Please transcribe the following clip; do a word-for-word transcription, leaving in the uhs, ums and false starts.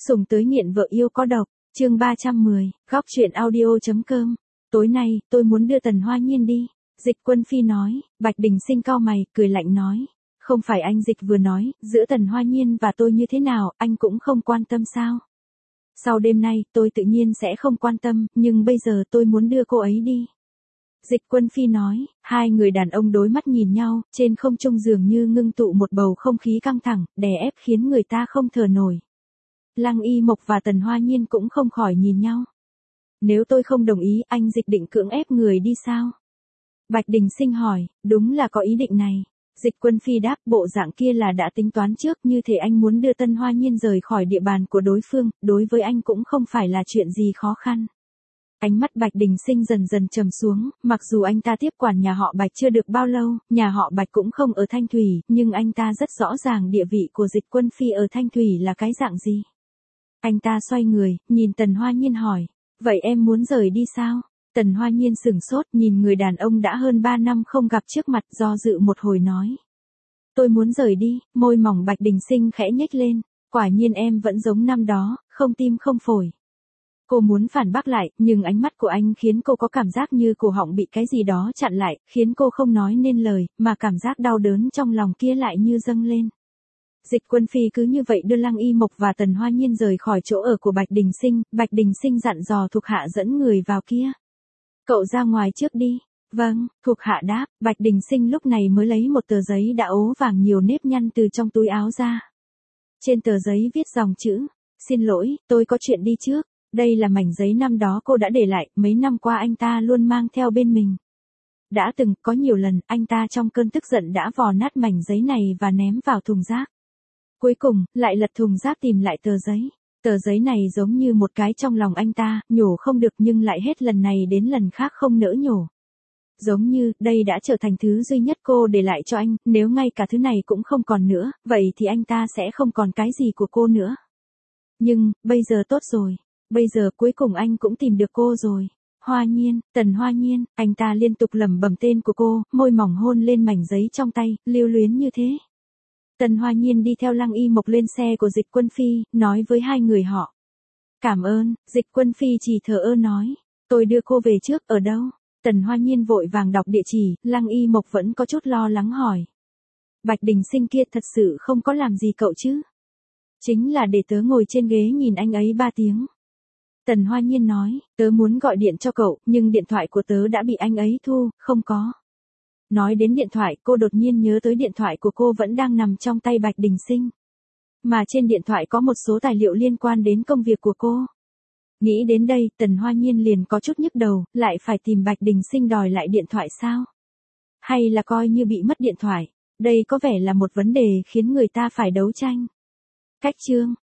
Sùng tới nghiện vợ yêu có độc, chương ba trăm mười, góc truyện audio.com. Tối nay, tôi muốn đưa Tần Hoa Nhiên đi. Dịch Quân Phi nói. Bạch Đình Sinh cau mày, cười lạnh nói. Không phải anh Dịch vừa nói, giữa Tần Hoa Nhiên và tôi như thế nào, anh cũng không quan tâm sao? Sau đêm nay, tôi tự nhiên sẽ không quan tâm, nhưng bây giờ tôi muốn đưa cô ấy đi. Dịch Quân Phi nói. Hai người đàn ông đối mắt nhìn nhau, trên không trung dường như ngưng tụ một bầu không khí căng thẳng, đè ép khiến người ta không thở nổi. Lăng Y Mộc và Tần Hoa Nhiên cũng không khỏi nhìn nhau. Nếu tôi không đồng ý, anh Dịch định cưỡng ép người đi sao? Bạch Đình Sinh hỏi. Đúng là có ý định này. Dịch Quân Phi đáp, bộ dạng kia là đã tính toán trước, như thể anh muốn đưa Tần Hoa Nhiên rời khỏi địa bàn của đối phương, đối với anh cũng không phải là chuyện gì khó khăn. Ánh mắt Bạch Đình Sinh dần dần trầm xuống, mặc dù anh ta tiếp quản nhà họ Bạch chưa được bao lâu, nhà họ Bạch cũng không ở Thanh Thủy, nhưng anh ta rất rõ ràng địa vị của Dịch Quân Phi ở Thanh Thủy là cái dạng gì. Anh ta xoay người, nhìn Tần Hoa Nhiên hỏi, vậy em muốn rời đi sao? Tần Hoa Nhiên sửng sốt, nhìn người đàn ông đã hơn ba năm không gặp trước mặt, do dự một hồi nói. Tôi muốn rời đi. Môi mỏng Bạch Đình Sinh khẽ nhếch lên, quả nhiên em vẫn giống năm đó, không tim không phổi. Cô muốn phản bác lại, nhưng ánh mắt của anh khiến cô có cảm giác như cổ họng bị cái gì đó chặn lại, khiến cô không nói nên lời, mà cảm giác đau đớn trong lòng kia lại như dâng lên. Dịch Quân Phi cứ như vậy đưa Lăng Y Mộc và Tần Hoa Nhiên rời khỏi chỗ ở của Bạch Đình Sinh, Bạch Đình Sinh dặn dò thuộc hạ dẫn người vào kia. Cậu ra ngoài trước đi. Vâng, thuộc hạ đáp. Bạch Đình Sinh lúc này mới lấy một tờ giấy đã ố vàng nhiều nếp nhăn từ trong túi áo ra. Trên tờ giấy viết dòng chữ, xin lỗi, tôi có chuyện đi trước. Đây là mảnh giấy năm đó cô đã để lại, mấy năm qua anh ta luôn mang theo bên mình. Đã từng, có nhiều lần, anh ta trong cơn tức giận đã vò nát mảnh giấy này và ném vào thùng rác. Cuối cùng, lại lật thùng rác tìm lại tờ giấy. Tờ giấy này giống như một cái trong lòng anh ta, nhổ không được nhưng lại hết lần này đến lần khác không nỡ nhổ. Giống như, đây đã trở thành thứ duy nhất cô để lại cho anh, nếu ngay cả thứ này cũng không còn nữa, vậy thì anh ta sẽ không còn cái gì của cô nữa. Nhưng, bây giờ tốt rồi. Bây giờ cuối cùng anh cũng tìm được cô rồi. Hoa Nhiên, Tần Hoa Nhiên, anh ta liên tục lẩm bẩm tên của cô, môi mỏng hôn lên mảnh giấy trong tay, lưu luyến như thế. Tần Hoa Nhiên đi theo Lăng Y Mộc lên xe của Dịch Quân Phi, nói với hai người họ. Cảm ơn. Dịch Quân Phi chỉ thờ ơ nói. Tôi đưa cô về trước, ở đâu? Tần Hoa Nhiên vội vàng đọc địa chỉ, Lăng Y Mộc vẫn có chút lo lắng hỏi. Bạch Đình Sinh kia thật sự không có làm gì cậu chứ? Chính là để tớ ngồi trên ghế nhìn anh ấy ba tiếng. Tần Hoa Nhiên nói, tớ muốn gọi điện cho cậu, nhưng điện thoại của tớ đã bị anh ấy thu, không có. Nói đến điện thoại, cô đột nhiên nhớ tới điện thoại của cô vẫn đang nằm trong tay Bạch Đình Sinh. Mà trên điện thoại có một số tài liệu liên quan đến công việc của cô. Nghĩ đến đây, Tần Hoa Nhiên liền có chút nhức đầu, lại phải tìm Bạch Đình Sinh đòi lại điện thoại sao? Hay là coi như bị mất điện thoại? Đây có vẻ là một vấn đề khiến người ta phải đấu tranh. Cách chương.